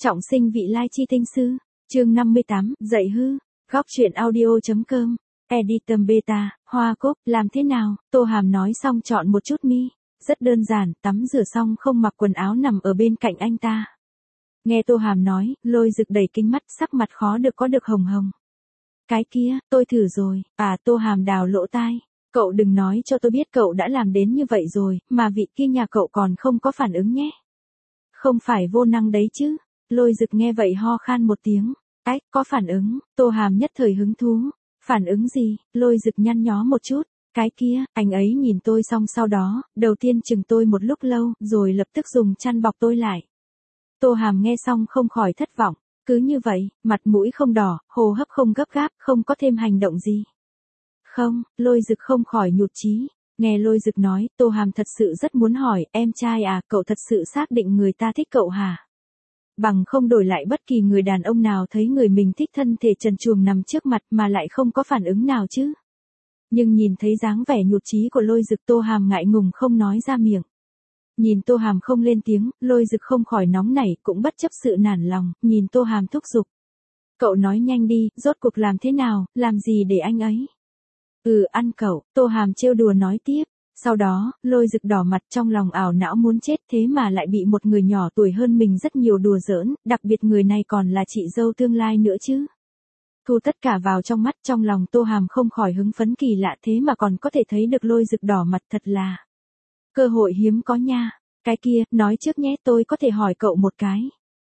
Trọng sinh vị lai chi tinh sư, chương 58, dạy hư, góc truyện audio.com, editor beta, Hoa Cúc, làm thế nào? Tô Hàm nói xong chọn một chút mi, rất đơn giản, tắm rửa xong không mặc quần áo nằm ở bên cạnh anh ta. Nghe Tô Hàm nói, Lôi Dực đầy kính mắt, sắc mặt khó được có được hồng hồng. Cái kia, tôi thử rồi, Tô Hàm đào lỗ tai. Cậu đừng nói cho tôi biết cậu đã làm đến như vậy rồi, mà vị kia nhà cậu còn không có phản ứng nhé. Không phải vô năng đấy chứ. Lôi Dực nghe vậy ho khan một tiếng. Có phản ứng, Tô Hàm nhất thời hứng thú. Phản ứng gì? Lôi Dực nhăn nhó một chút. Cái kia, anh ấy nhìn tôi xong sau đó, đầu tiên chừng tôi một lúc lâu, rồi lập tức dùng chăn bọc tôi lại. Tô Hàm nghe xong không khỏi thất vọng. Cứ như vậy, mặt mũi không đỏ, hô hấp không gấp gáp, không có thêm hành động gì. Không, Lôi Dực không khỏi nhụt chí. Nghe Lôi Dực nói, Tô Hàm thật sự rất muốn hỏi, em trai à, cậu thật sự xác định người ta thích cậu hả? Bằng không đổi lại bất kỳ người đàn ông nào thấy người mình thích thân thể trần truồng nằm trước mặt mà lại không có phản ứng nào chứ. Nhưng nhìn thấy dáng vẻ nhụt chí của Lôi Dực, Tô Hàm ngại ngùng không nói ra miệng. Nhìn Tô Hàm không lên tiếng, Lôi Dực không khỏi nóng nảy, cũng bất chấp sự nản lòng, nhìn Tô Hàm thúc giục. Cậu nói nhanh đi, rốt cuộc làm thế nào, làm gì để anh ấy? Ăn cậu, Tô Hàm trêu đùa nói tiếp. Sau đó, Lôi Dực đỏ mặt, trong lòng ảo não muốn chết, thế mà lại bị một người nhỏ tuổi hơn mình rất nhiều đùa giỡn, đặc biệt người này còn là chị dâu tương lai nữa chứ. Thu tất cả vào trong mắt, trong lòng Tô Hàm không khỏi hứng phấn kỳ lạ, thế mà còn có thể thấy được Lôi Dực đỏ mặt, thật là cơ hội hiếm có nha. Cái kia, nói trước nhé, tôi có thể hỏi cậu một cái.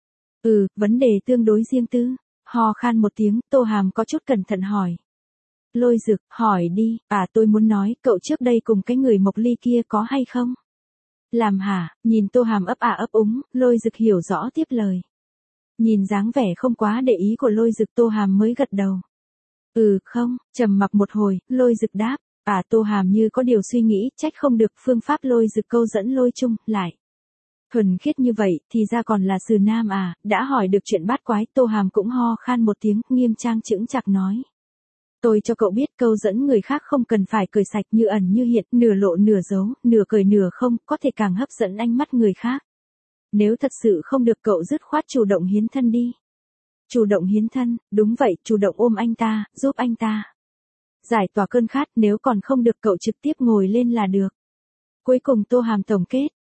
Vấn đề tương đối riêng tư. Ho khan một tiếng, Tô Hàm có chút cẩn thận hỏi. Lôi Dực, hỏi đi. Tôi muốn nói, cậu trước đây cùng cái người Mộc Ly kia có hay không? Làm hả? Nhìn Tô Hàm ấp úng, Lôi Dực hiểu rõ tiếp lời. Nhìn dáng vẻ không quá để ý của Lôi Dực, Tô Hàm mới gật đầu. Không, trầm mặc một hồi, Lôi Dực đáp. Tô Hàm như có điều suy nghĩ, trách không được phương pháp Lôi Dực câu dẫn Lôi Trung, lại thuần khiết như vậy, thì ra còn là Sừ Nam à, đã hỏi được chuyện bát quái, Tô Hàm cũng ho khan một tiếng, nghiêm trang chững chạc nói. Tôi cho cậu biết, câu dẫn người khác không cần phải cười sạch, như ẩn như hiện, nửa lộ nửa giấu, nửa cười nửa không, có thể càng hấp dẫn ánh mắt người khác. Nếu thật sự không được, cậu dứt khoát chủ động hiến thân đi. Chủ động hiến thân, đúng vậy, chủ động ôm anh ta, giúp anh ta giải tỏa cơn khát, nếu còn không được cậu trực tiếp ngồi lên là được. Cuối cùng Tô Hàm tổng kết,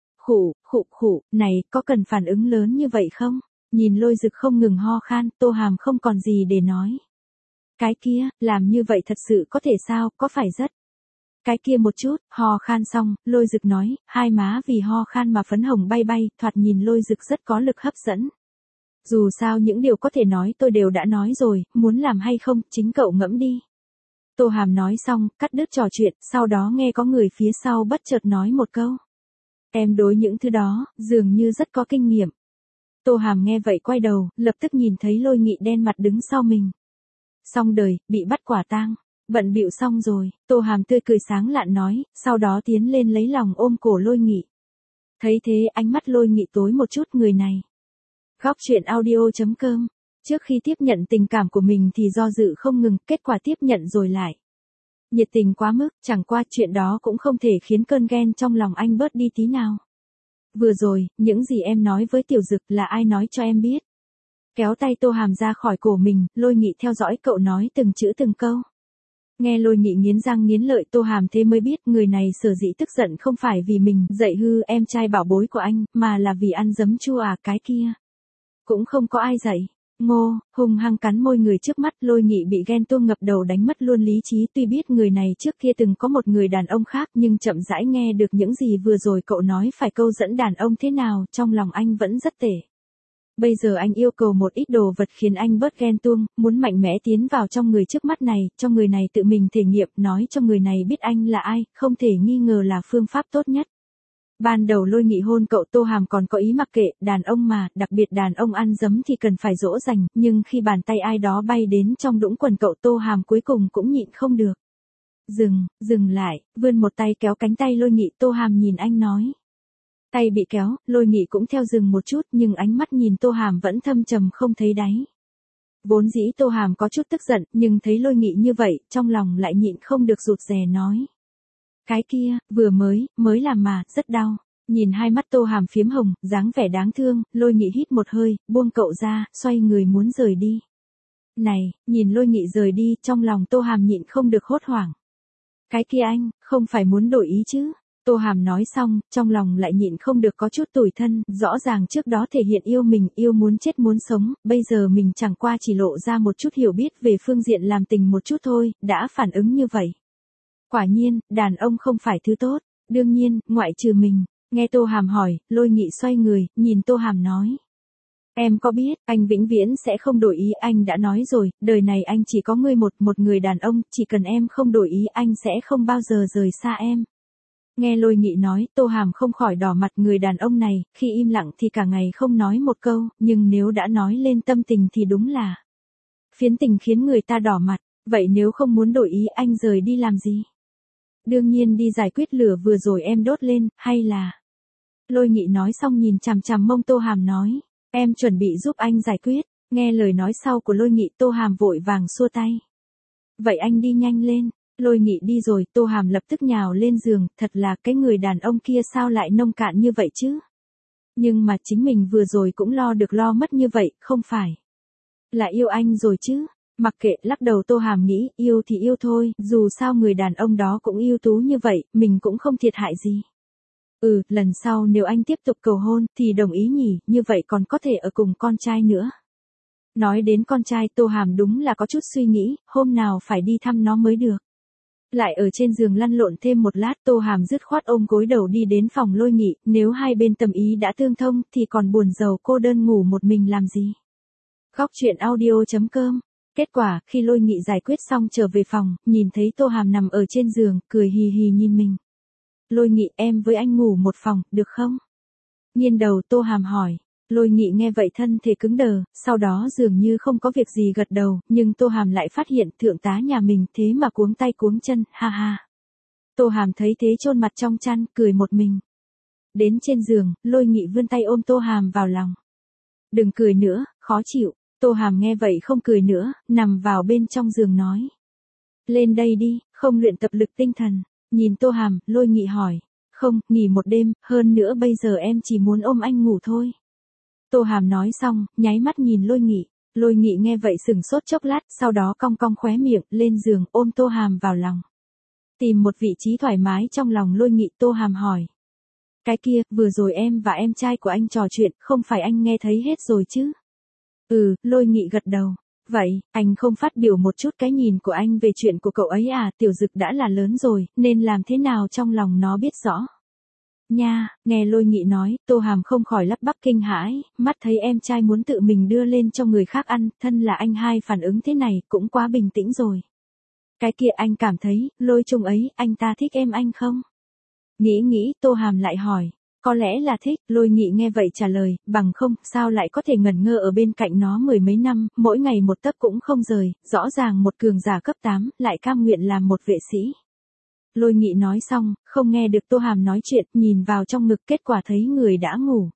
khụ, này, có cần phản ứng lớn như vậy không? Nhìn Lôi Dực không ngừng ho khan, Tô Hàm không còn gì để nói. Cái kia, làm như vậy thật sự có thể sao, có phải rất cái kia một chút? Ho khan xong, Lôi Dực nói, hai má vì ho khan mà phấn hồng bay bay, thoạt nhìn Lôi Dực rất có lực hấp dẫn. Dù sao những điều có thể nói tôi đều đã nói rồi, muốn làm hay không, chính cậu ngẫm đi. Tô Hàm nói xong, cắt đứt trò chuyện, sau đó nghe có người phía sau bất chợt nói một câu. Em đối những thứ đó, dường như rất có kinh nghiệm. Tô Hàm nghe vậy quay đầu, lập tức nhìn thấy Lôi Nghị đen mặt đứng sau mình. Xong đời, bị bắt quả tang, bận bịu xong rồi, Tô Hàm tươi cười sáng lạn nói, sau đó tiến lên lấy lòng ôm cổ Lôi Nghị. Thấy thế, ánh mắt Lôi Nghị tối một chút, người này. Góc truyện audio.com, trước khi tiếp nhận tình cảm của mình thì do dự không ngừng, kết quả tiếp nhận rồi lại nhiệt tình quá mức, chẳng qua chuyện đó cũng không thể khiến cơn ghen trong lòng anh bớt đi tí nào. Vừa rồi, những gì em nói với Tiểu Dực là ai nói cho em biết? Kéo tay Tô Hàm ra khỏi cổ mình, Lôi Nghị theo dõi cậu nói từng chữ từng câu. Nghe Lôi Nghị nghiến răng nghiến lợi, Tô Hàm thế mới biết người này sở dĩ tức giận không phải vì mình dạy hư em trai bảo bối của anh, mà là vì ăn giấm chua cái kia. Cũng không có ai dạy. Ngô, hung hăng cắn môi người trước mắt, Lôi Nghị bị ghen tuông ngập đầu đánh mất luôn lý trí, tuy biết người này trước kia từng có một người đàn ông khác, nhưng chậm rãi nghe được những gì vừa rồi cậu nói phải câu dẫn đàn ông thế nào, trong lòng anh vẫn rất tệ. Bây giờ anh yêu cầu một ít đồ vật khiến anh bớt ghen tuông, muốn mạnh mẽ tiến vào trong người trước mắt này, cho người này tự mình thể nghiệm, nói cho người này biết anh là ai, không thể nghi ngờ là phương pháp tốt nhất. Ban đầu Lôi Nghị hôn cậu, Tô Hàm còn có ý mặc kệ, đàn ông mà, đặc biệt đàn ông ăn giấm thì cần phải dỗ dành, nhưng khi bàn tay ai đó bay đến trong đũng quần cậu, Tô Hàm cuối cùng cũng nhịn không được. Dừng lại, vươn một tay kéo cánh tay Lôi Nghị, Tô Hàm nhìn anh nói. Tay bị kéo, Lôi Nghị cũng theo dừng một chút, nhưng ánh mắt nhìn Tô Hàm vẫn thâm trầm không thấy đáy. Vốn dĩ Tô Hàm có chút tức giận, nhưng thấy Lôi Nghị như vậy, trong lòng lại nhịn không được rụt rè nói. Cái kia, vừa mới làm mà, rất đau. Nhìn hai mắt Tô Hàm phiếm hồng, dáng vẻ đáng thương, Lôi Nghị hít một hơi, buông cậu ra, xoay người muốn rời đi. Này, nhìn Lôi Nghị rời đi, trong lòng Tô Hàm nhịn không được hốt hoảng. Cái kia anh, không phải muốn đổi ý chứ? Tô Hàm nói xong, trong lòng lại nhịn không được có chút tủi thân, rõ ràng trước đó thể hiện yêu mình, yêu muốn chết muốn sống, bây giờ mình chẳng qua chỉ lộ ra một chút hiểu biết về phương diện làm tình một chút thôi, đã phản ứng như vậy. Quả nhiên, đàn ông không phải thứ tốt, đương nhiên, ngoại trừ mình. Nghe Tô Hàm hỏi, Lôi Nghị xoay người, nhìn Tô Hàm nói. Em có biết, anh vĩnh viễn sẽ không đổi ý, anh đã nói rồi, đời này anh chỉ có ngươi một người đàn ông, chỉ cần em không đổi ý anh sẽ không bao giờ rời xa em. Nghe Lôi Nghị nói, Tô Hàm không khỏi đỏ mặt, người đàn ông này, khi im lặng thì cả ngày không nói một câu, nhưng nếu đã nói lên tâm tình thì đúng là phiến tình khiến người ta đỏ mặt, vậy nếu không muốn đổi ý anh rời đi làm gì? Đương nhiên đi giải quyết lửa vừa rồi em đốt lên, hay là... Lôi Nghị nói xong nhìn chằm chằm mông Tô Hàm nói, em chuẩn bị giúp anh giải quyết. Nghe lời nói sau của Lôi Nghị, Tô Hàm vội vàng xua tay. Vậy anh đi nhanh lên. Lôi Nghị đi rồi, Tô Hàm lập tức nhào lên giường, thật là cái người đàn ông kia sao lại nông cạn như vậy chứ? Nhưng mà chính mình vừa rồi cũng lo được lo mất như vậy, không phải là yêu anh rồi chứ? Mặc kệ, lắc đầu Tô Hàm nghĩ, yêu thì yêu thôi, dù sao người đàn ông đó cũng ưu tú như vậy, mình cũng không thiệt hại gì. Lần sau nếu anh tiếp tục cầu hôn, thì đồng ý nhỉ, như vậy còn có thể ở cùng con trai nữa. Nói đến con trai, Tô Hàm đúng là có chút suy nghĩ, hôm nào phải đi thăm nó mới được. Lại ở trên giường lăn lộn thêm một lát, Tô Hàm dứt khoát ôm gối đầu đi đến phòng Lôi Nghị, nếu hai bên tâm ý đã tương thông, thì còn buồn rầu cô đơn ngủ một mình làm gì. Góc truyện audio.com. Kết quả, khi Lôi Nghị giải quyết xong trở về phòng, nhìn thấy Tô Hàm nằm ở trên giường, cười hì hì nhìn mình. Lôi Nghị, em với anh ngủ một phòng, được không? Nghiêng đầu Tô Hàm hỏi. Lôi Nghị nghe vậy thân thể cứng đờ, sau đó dường như không có việc gì gật đầu, nhưng Tô Hàm lại phát hiện thượng tá nhà mình thế mà cuống tay cuống chân, ha ha. Tô Hàm thấy thế chôn mặt trong chăn, cười một mình. Đến trên giường, Lôi Nghị vươn tay ôm Tô Hàm vào lòng. Đừng cười nữa, khó chịu. Tô Hàm nghe vậy không cười nữa, nằm vào bên trong giường nói. Lên đây đi, không luyện tập lực tinh thần. Nhìn Tô Hàm, Lôi Nghị hỏi. Không, nghỉ một đêm, hơn nữa bây giờ em chỉ muốn ôm anh ngủ thôi. Tô Hàm nói xong, nháy mắt nhìn Lôi Nghị. Lôi Nghị nghe vậy sửng sốt chốc lát, sau đó cong cong khóe miệng, lên giường, ôm Tô Hàm vào lòng. Tìm một vị trí thoải mái trong lòng Lôi Nghị, Tô Hàm hỏi. Cái kia, vừa rồi em và em trai của anh trò chuyện, không phải anh nghe thấy hết rồi chứ? Lôi Nghị gật đầu. Vậy, anh không phát biểu một chút cái nhìn của anh về chuyện của cậu ấy à? Tiểu Dực đã là lớn rồi, nên làm thế nào trong lòng nó biết rõ. Nha, nghe Lôi Nghị nói, Tô Hàm không khỏi lắp bắp kinh hãi, mắt thấy em trai muốn tự mình đưa lên cho người khác ăn, thân là anh hai phản ứng thế này cũng quá bình tĩnh rồi. Cái kia anh cảm thấy, Lôi Trung ấy, anh ta thích em anh không? Nghĩ, Tô Hàm lại hỏi. Có lẽ là thích, Lôi Nghị nghe vậy trả lời, bằng không, sao lại có thể ngẩn ngơ ở bên cạnh nó mười mấy năm, mỗi ngày một tấc cũng không rời, rõ ràng một cường giả cấp 8, lại cam nguyện làm một vệ sĩ. Lôi Nghị nói xong, không nghe được Tô Hàm nói chuyện, nhìn vào trong ngực, kết quả thấy người đã ngủ.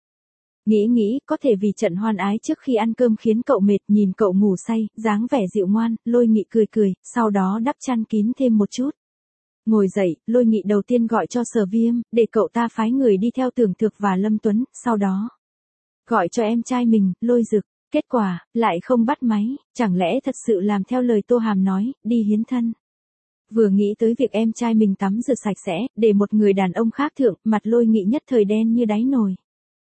Nghĩ, có thể vì trận hoan ái trước khi ăn cơm khiến cậu mệt, nhìn cậu ngủ say, dáng vẻ dịu ngoan, Lôi Nghị cười, sau đó đắp chăn kín thêm một chút. Ngồi dậy, Lôi Nghị đầu tiên gọi cho Sở Viêm, để cậu ta phái người đi theo Tưởng Thực và Lâm Tuấn, sau đó gọi cho em trai mình, Lôi Dực. Kết quả, lại không bắt máy, chẳng lẽ thật sự làm theo lời Tô Hàm nói, đi hiến thân. Vừa nghĩ tới việc em trai mình tắm rửa sạch sẽ, để một người đàn ông khác thượng, mặt Lôi Nghị nhất thời đen như đáy nồi.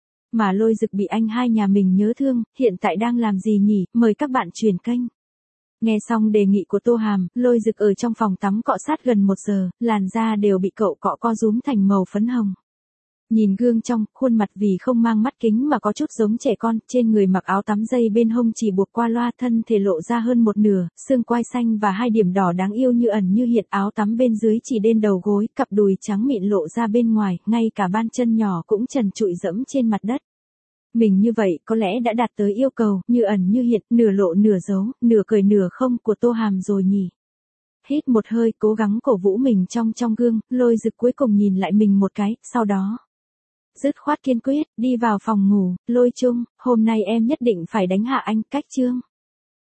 Mà Lôi Dực bị anh hai nhà mình nhớ thương, hiện tại đang làm gì nhỉ, mời các bạn chuyển kênh. Nghe xong đề nghị của Tô Hàm, Lôi Dực ở trong phòng tắm cọ sát gần 1 giờ, làn da đều bị cậu cọ co rúm thành màu phấn hồng. Nhìn gương trong, khuôn mặt vì không mang mắt kính mà có chút giống trẻ con, trên người mặc áo tắm dây bên hông chỉ buộc qua loa, thân thể lộ ra hơn một nửa, xương quai xanh và 2 điểm đỏ đáng yêu như ẩn như hiện, áo tắm bên dưới chỉ đến đầu gối, cặp đùi trắng mịn lộ ra bên ngoài, ngay cả ban chân nhỏ cũng trần trụi dẫm trên mặt đất. Mình như vậy có lẽ đã đạt tới yêu cầu, như ẩn như hiện, nửa lộ nửa giấu, nửa cười nửa không của Tô Hàm rồi nhỉ. Hít một hơi, cố gắng cổ vũ mình trong gương, Lôi Dực cuối cùng nhìn lại mình một cái, sau đó dứt khoát kiên quyết, đi vào phòng ngủ. Lôi Trung, hôm nay em nhất định phải đánh hạ anh, cách chương.